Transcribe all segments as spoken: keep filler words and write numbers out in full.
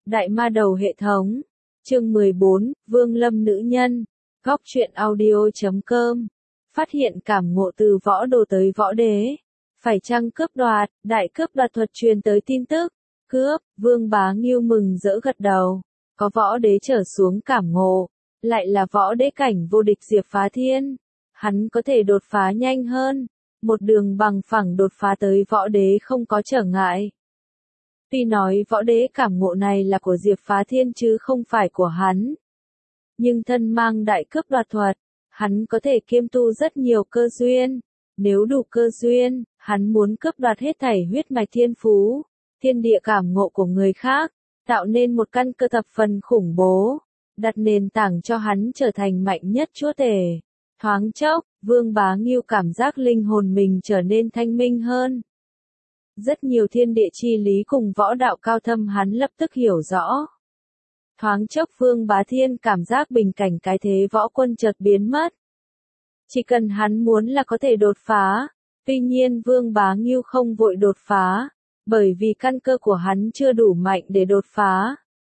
Đại ma đầu hệ thống. Chương mười bốn, Vương Lâm nữ nhân. Góc truyện audio chấm com. Phát hiện cảm ngộ từ võ đồ tới võ đế. Phải chăng cướp đoạt, đại cướp đoạt thuật truyền tới tin tức. Cướp, Vương Bá Ngưu mừng rỡ gật đầu. Có võ đế trở xuống cảm ngộ. Lại là võ đế cảnh vô địch Diệp Phá Thiên. Hắn có thể đột phá nhanh hơn. Một đường bằng phẳng đột phá tới võ đế không có trở ngại. Tuy nói võ đế cảm ngộ này là của Diệp Phá Thiên chứ không phải của hắn. Nhưng thân mang đại cướp đoạt thuật, hắn có thể kiêm tu rất nhiều cơ duyên. Nếu đủ cơ duyên, hắn muốn cướp đoạt hết thảy huyết mạch thiên phú, thiên địa cảm ngộ của người khác, tạo nên một căn cơ thập phần khủng bố, đặt nền tảng cho hắn trở thành mạnh nhất chúa tể. Thoáng chốc, Vương Bá Ngưu cảm giác linh hồn mình trở nên thanh minh hơn. Rất nhiều thiên địa chi lý cùng võ đạo cao thâm hắn lập tức hiểu rõ. Thoáng chốc Vương Bá Thiên cảm giác bình cảnh cái thế võ quân chợt biến mất. Chỉ cần hắn muốn là có thể đột phá. Tuy nhiên Vương Bá Ngưu không vội đột phá, bởi vì căn cơ của hắn chưa đủ mạnh để đột phá.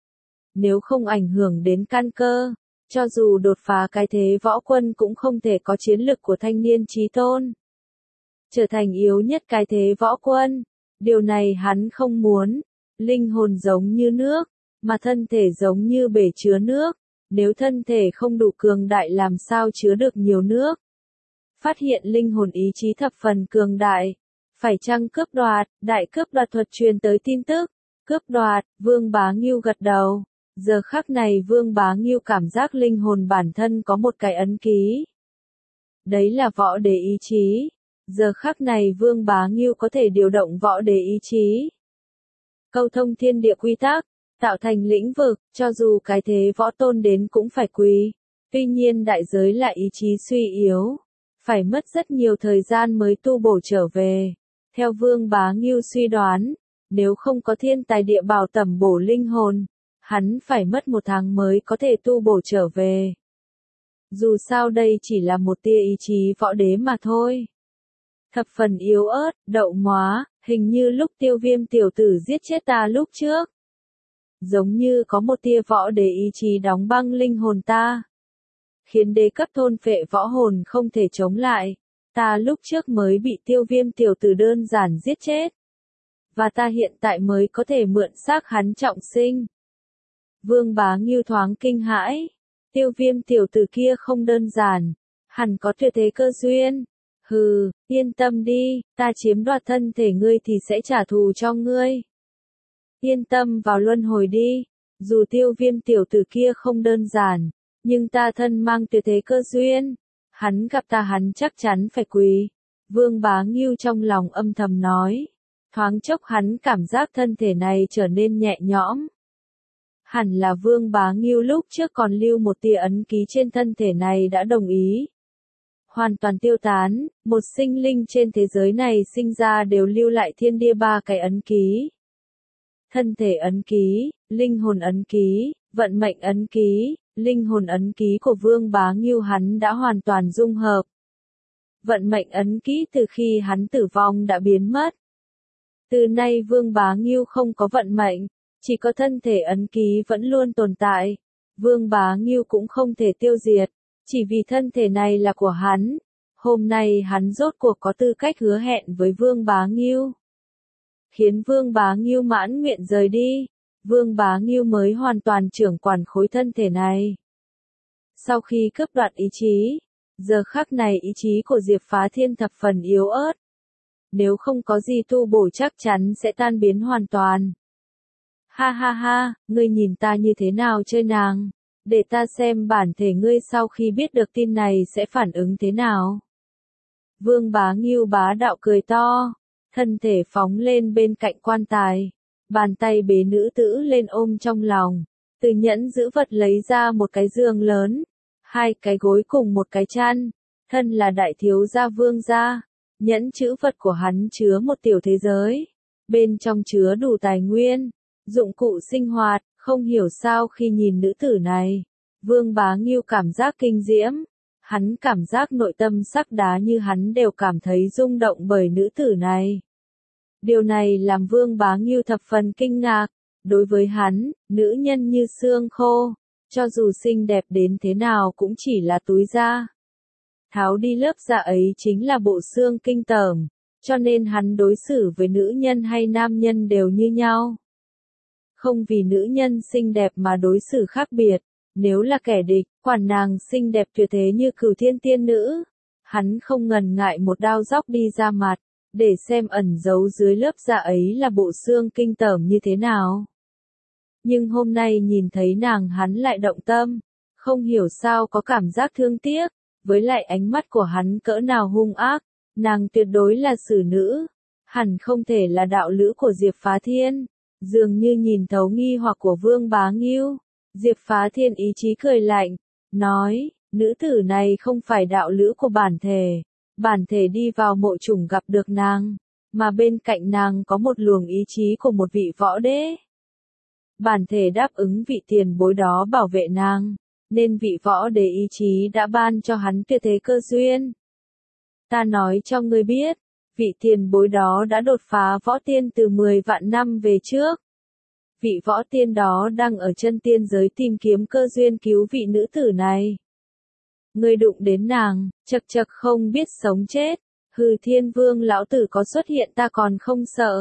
Nếu không ảnh hưởng đến căn cơ, cho dù đột phá cái thế võ quân cũng không thể có chiến lực của thanh niên chí tôn. Trở thành yếu nhất cái thế võ quân, điều này hắn không muốn. Linh hồn giống như nước, mà thân thể giống như bể chứa nước, nếu thân thể không đủ cường đại làm sao chứa được nhiều nước. Phát hiện linh hồn ý chí thập phần cường đại, phải chăng cướp đoạt, đại cướp đoạt thuật truyền tới tin tức, cướp đoạt, Vương Bá Ngưu gật đầu. Giờ khắc này Vương Bá Ngưu cảm giác linh hồn bản thân có một cái ấn ký. Đấy là võ đế ý chí. Giờ khắc này Vương Bá Ngưu có thể điều động võ đế ý chí. Câu thông thiên địa quy tắc, tạo thành lĩnh vực, cho dù cái thế võ tôn đến cũng phải quỳ. Tuy nhiên đại giới là ý chí suy yếu. Phải mất rất nhiều thời gian mới tu bổ trở về. Theo Vương Bá Ngưu suy đoán, nếu không có thiên tài địa bảo tẩm bổ linh hồn, hắn phải mất một tháng mới có thể tu bổ trở về. Dù sao đây chỉ là một tia ý chí võ đế mà thôi. Thập phần yếu ớt, đậu móa, hình như lúc Tiêu Viêm tiểu tử giết chết ta lúc trước. Giống như có một tia võ đế ý chí đóng băng linh hồn ta. Khiến đế cấp thôn phệ võ hồn không thể chống lại. Ta lúc trước mới bị Tiêu Viêm tiểu tử đơn giản giết chết. Và ta hiện tại mới có thể mượn xác hắn trọng sinh. Vương Bá Ngưu thoáng kinh hãi. Tiêu Viêm tiểu tử kia không đơn giản. Hẳn có tuyệt thế cơ duyên. Hừ, yên tâm đi, ta chiếm đoạt thân thể ngươi thì sẽ trả thù cho ngươi. Yên tâm vào luân hồi đi. Dù Tiêu Viêm tiểu tử kia không đơn giản, nhưng ta thân mang tuyệt thế cơ duyên. Hắn gặp ta hắn chắc chắn phải quỳ. Vương Bá Ngưu trong lòng âm thầm nói. Thoáng chốc hắn cảm giác thân thể này trở nên nhẹ nhõm. Hẳn là Vương Bá Ngưu lúc trước còn lưu một tia ấn ký trên thân thể này đã đồng ý. Hoàn toàn tiêu tán, một sinh linh trên thế giới này sinh ra đều lưu lại thiên địa ba cái ấn ký. Thân thể ấn ký, linh hồn ấn ký, vận mệnh ấn ký, linh hồn ấn ký của Vương Bá Ngưu hắn đã hoàn toàn dung hợp. Vận mệnh ấn ký từ khi hắn tử vong đã biến mất. Từ nay Vương Bá Ngưu không có vận mệnh, chỉ có thân thể ấn ký vẫn luôn tồn tại. Vương Bá Ngưu cũng không thể tiêu diệt, chỉ vì thân thể này là của hắn. Hôm nay hắn rốt cuộc có tư cách hứa hẹn với Vương Bá Ngưu. Khiến Vương Bá Ngưu mãn nguyện rời đi. Vương Bá Ngưu mới hoàn toàn trưởng quản khối thân thể này. Sau khi cướp đoạt ý chí, giờ khắc này ý chí của Diệp Phá Thiên thập phần yếu ớt. Nếu không có gì tu bổ chắc chắn sẽ tan biến hoàn toàn. Ha ha ha, ngươi nhìn ta như thế nào chơi nàng? Để ta xem bản thể ngươi sau khi biết được tin này sẽ phản ứng thế nào. Vương Bá Ngưu bá đạo cười to, thân thể phóng lên bên cạnh quan tài. Bàn tay bế nữ tử lên ôm trong lòng. Từ nhẫn giữ vật lấy ra một cái giường lớn. Hai cái gối cùng một cái chăn. Thân là đại thiếu gia Vương gia. Nhẫn chữ vật của hắn chứa một tiểu thế giới. Bên trong chứa đủ tài nguyên, dụng cụ sinh hoạt. Không hiểu sao khi nhìn nữ tử này, Vương Bá Ngưu cảm giác kinh diễm. Hắn cảm giác nội tâm sắc đá như hắn đều cảm thấy rung động bởi nữ tử này. Điều này làm Vương Bá Ngưu thập phần kinh ngạc. Đối với hắn, nữ nhân như xương khô, cho dù xinh đẹp đến thế nào cũng chỉ là túi da. Tháo đi lớp da ấy chính là bộ xương kinh tởm, cho nên hắn đối xử với nữ nhân hay nam nhân đều như nhau. Không vì nữ nhân xinh đẹp mà đối xử khác biệt, nếu là kẻ địch, quản nàng xinh đẹp tuyệt thế như Cửu Thiên tiên nữ, hắn không ngần ngại một đao dóc đi ra mặt, để xem ẩn giấu dưới lớp da ấy là bộ xương kinh tởm như thế nào. Nhưng hôm nay nhìn thấy nàng hắn lại động tâm, không hiểu sao có cảm giác thương tiếc, với lại ánh mắt của hắn cỡ nào hung ác, nàng tuyệt đối là xử nữ, hẳn không thể là đạo lữ của Diệp Phá Thiên, dường như nhìn thấu nghi hoặc của Vương Bá Ngưu. Diệp Phá Thiên ý chí cười lạnh, nói, nữ tử này không phải đạo lữ của bản thể, bản thể đi vào mộ chủng gặp được nàng, mà bên cạnh nàng có một luồng ý chí của một vị võ đế. Bản thể đáp ứng vị tiền bối đó bảo vệ nàng, nên vị võ đế ý chí đã ban cho hắn tuyệt thế cơ duyên. Ta nói cho ngươi biết, vị tiền bối đó đã đột phá võ tiên từ mười vạn năm về trước. Vị võ tiên đó đang ở chân tiên giới tìm kiếm cơ duyên cứu vị nữ tử này. Ngươi đụng đến nàng, chật chật không biết sống chết, hừ Thiên Vương lão tử có xuất hiện ta còn không sợ.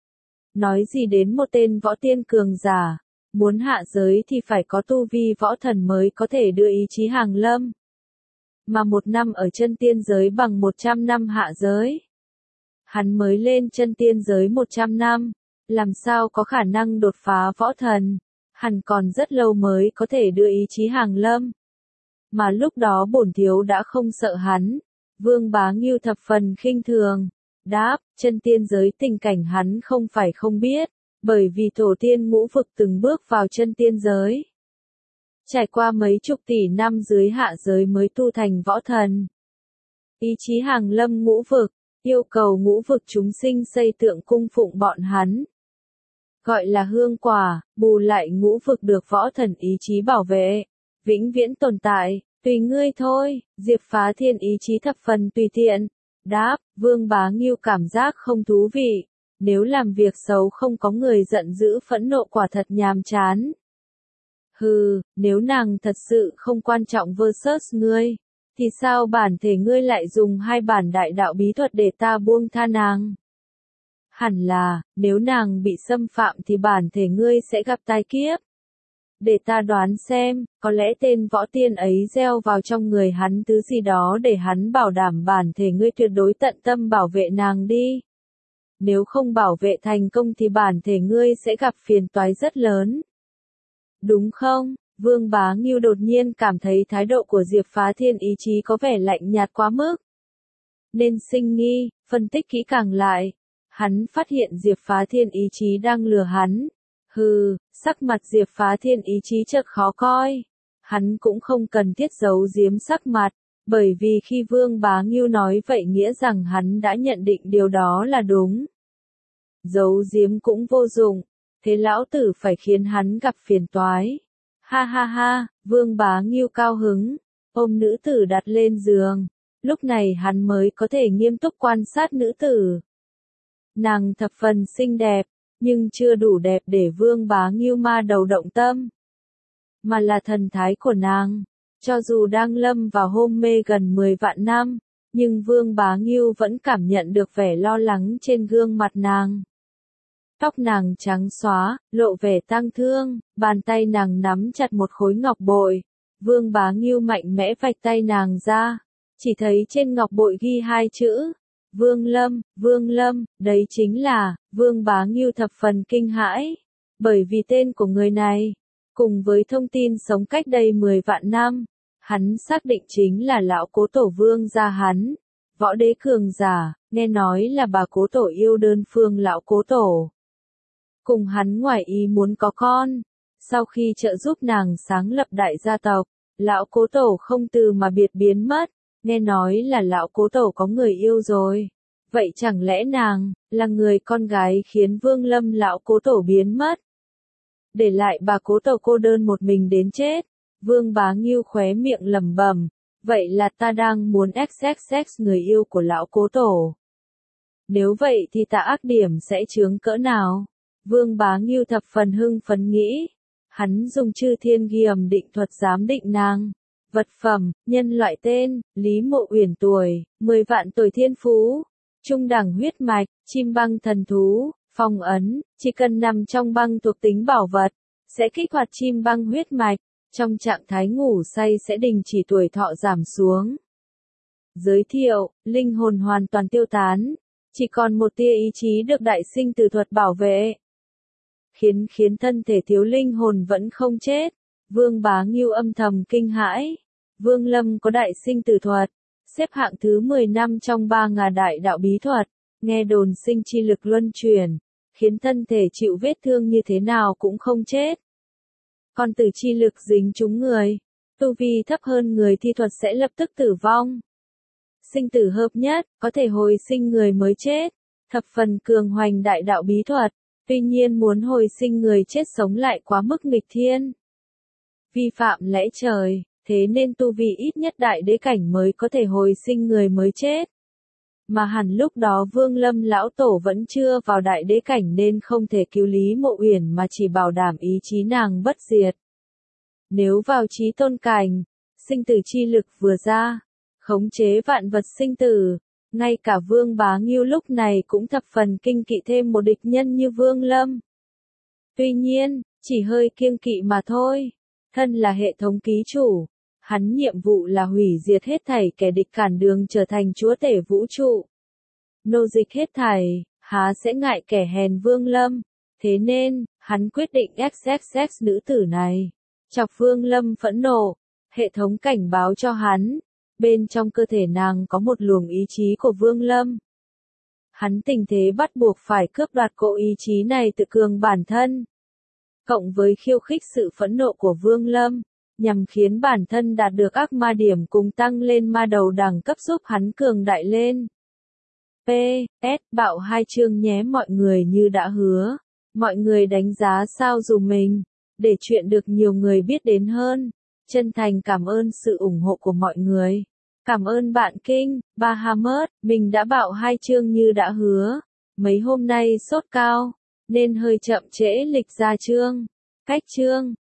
Nói gì đến một tên võ tiên cường giả, muốn hạ giới thì phải có tu vi võ thần mới có thể đưa ý chí hàng lâm. Mà một năm ở chân tiên giới bằng một trăm năm hạ giới. Hắn mới lên chân tiên giới một trăm năm, làm sao có khả năng đột phá võ thần, hẳn còn rất lâu mới có thể đưa ý chí hàng lâm. Mà lúc đó bổn thiếu đã không sợ hắn, Vương Bá Ngưu thập phần khinh thường, đáp, chân tiên giới tình cảnh hắn không phải không biết, bởi vì tổ tiên ngũ vực từng bước vào chân tiên giới. Trải qua mấy chục tỷ năm dưới hạ giới mới tu thành võ thần. Ý chí hàng lâm ngũ vực, yêu cầu ngũ vực chúng sinh xây tượng cung phụng bọn hắn. Gọi là hương quả, bù lại ngũ vực được võ thần ý chí bảo vệ, vĩnh viễn tồn tại, tùy ngươi thôi. Diệp Phá Thiên ý chí thập phần tùy tiện, đáp, Vương Bá Ngưu cảm giác không thú vị, nếu làm việc xấu không có người giận dữ phẫn nộ quả thật nhàm chán. Hừ, nếu nàng thật sự không quan trọng versus ngươi, thì sao bản thể ngươi lại dùng hai bản đại đạo bí thuật để ta buông tha nàng? Hẳn là, nếu nàng bị xâm phạm thì bản thể ngươi sẽ gặp tai kiếp. Để ta đoán xem, có lẽ tên võ tiên ấy gieo vào trong người hắn thứ gì đó để hắn bảo đảm bản thể ngươi tuyệt đối tận tâm bảo vệ nàng đi. Nếu không bảo vệ thành công thì bản thể ngươi sẽ gặp phiền toái rất lớn. Đúng không? Vương Bá Ngưu đột nhiên cảm thấy thái độ của Diệp Phá Thiên ý chí có vẻ lạnh nhạt quá mức. Nên sinh nghi, phân tích kỹ càng lại. Hắn phát hiện Diệp Phá Thiên ý chí đang lừa hắn. Hừ, sắc mặt Diệp Phá Thiên ý chí chợt khó coi. Hắn cũng không cần thiết giấu giếm sắc mặt, bởi vì khi Vương Bá Ngưu nói vậy nghĩa rằng hắn đã nhận định điều đó là đúng. Giấu giếm cũng vô dụng, thế lão tử phải khiến hắn gặp phiền toái. Ha ha ha, Vương Bá Ngưu cao hứng, ôm nữ tử đặt lên giường. Lúc này hắn mới có thể nghiêm túc quan sát nữ tử. Nàng thập phần xinh đẹp, nhưng chưa đủ đẹp để Vương Bá Ngưu ma đầu động tâm. Mà là thần thái của nàng, cho dù đang lâm vào hôn mê gần mười vạn năm, nhưng Vương Bá Ngưu vẫn cảm nhận được vẻ lo lắng trên gương mặt nàng. Tóc nàng trắng xóa, lộ vẻ tang thương, bàn tay nàng nắm chặt một khối ngọc bội. Vương Bá Ngưu mạnh mẽ vạch tay nàng ra, chỉ thấy trên ngọc bội ghi hai chữ, Vương Lâm, Vương Lâm, đấy chính là, Vương Bá Ngưu thập phần kinh hãi, bởi vì tên của người này, cùng với thông tin sống cách đây mười vạn năm, hắn xác định chính là lão cố tổ Vương gia hắn, võ đế cường giả, nghe nói là bà cố tổ yêu đơn phương lão cố tổ. Cùng hắn ngoài ý muốn có con, sau khi trợ giúp nàng sáng lập đại gia tộc, lão cố tổ không từ mà biệt biến mất, nghe nói là lão cố tổ có người yêu rồi. Vậy chẳng lẽ nàng, là người con gái khiến Vương Lâm lão cố tổ biến mất? Để lại bà cố tổ cô đơn một mình đến chết, Vương Bá Ngưu khóe miệng lẩm bẩm, vậy là ta đang muốn xx xx người yêu của lão cố tổ. Nếu vậy thì ta ác điểm sẽ chướng cỡ nào? Vương Bá Ngưu thập phần hưng phấn nghĩ. Hắn dùng chư thiên ghi ẩm định thuật giám định nàng. Vật phẩm, nhân loại tên, Lý Mộ Uyển tuổi, mười vạn tuổi thiên phú. Trung đẳng huyết mạch, chim băng thần thú, phong ấn, chỉ cần nằm trong băng thuộc tính bảo vật, sẽ kích hoạt chim băng huyết mạch, trong trạng thái ngủ say sẽ đình chỉ tuổi thọ giảm xuống. Giới thiệu, linh hồn hoàn toàn tiêu tán, chỉ còn một tia ý chí được đại sinh tử thuật bảo vệ. Khiến khiến thân thể thiếu linh hồn vẫn không chết, Vương Bá Ngưu âm thầm kinh hãi. Vương Lâm có đại sinh tử thuật, xếp hạng thứ mười năm trong ba ngà đại đạo bí thuật, nghe đồn sinh chi lực luân chuyển, khiến thân thể chịu vết thương như thế nào cũng không chết. Còn tử chi lực dính trúng người, tu vi thấp hơn người thi thuật sẽ lập tức tử vong. Sinh tử hợp nhất, có thể hồi sinh người mới chết, thập phần cường hoành đại đạo bí thuật, tuy nhiên muốn hồi sinh người chết sống lại quá mức nghịch thiên. Vi phạm lẽ trời, thế nên tu vi ít nhất đại đế cảnh mới có thể hồi sinh người mới chết. Mà hẳn lúc đó Vương Lâm lão tổ vẫn chưa vào đại đế cảnh nên không thể cứu Lý Mộ Uyển mà chỉ bảo đảm ý chí nàng bất diệt. Nếu vào chí tôn cảnh, sinh tử chi lực vừa ra, khống chế vạn vật sinh tử, ngay cả Vương Bá Ngưu lúc này cũng thập phần kinh kỵ thêm một địch nhân như Vương Lâm. Tuy nhiên, chỉ hơi kiêng kỵ mà thôi, thân là hệ thống ký chủ, hắn nhiệm vụ là hủy diệt hết thảy kẻ địch cản đường trở thành chúa tể vũ trụ. Nô dịch hết thảy, há sẽ ngại kẻ hèn Vương Lâm, thế nên, hắn quyết định xx xx nữ tử này. Chọc Vương Lâm phẫn nộ, hệ thống cảnh báo cho hắn, bên trong cơ thể nàng có một luồng ý chí của Vương Lâm. Hắn tình thế bắt buộc phải cướp đoạt cỗ ý chí này tự cường bản thân. Cộng với khiêu khích sự phẫn nộ của Vương Lâm, nhằm khiến bản thân đạt được ác ma điểm cùng tăng lên ma đầu đẳng cấp giúp hắn cường đại lên. P S bạo hai chương nhé mọi người như đã hứa. Mọi người đánh giá sao dùm mình, để chuyện được nhiều người biết đến hơn. Chân thành cảm ơn sự ủng hộ của mọi người. Cảm ơn bạn Kinh, Bahamut, mình đã bạo hai chương như đã hứa. Mấy hôm nay sốt cao, nên hơi chậm trễ lịch ra chương. Cách chương.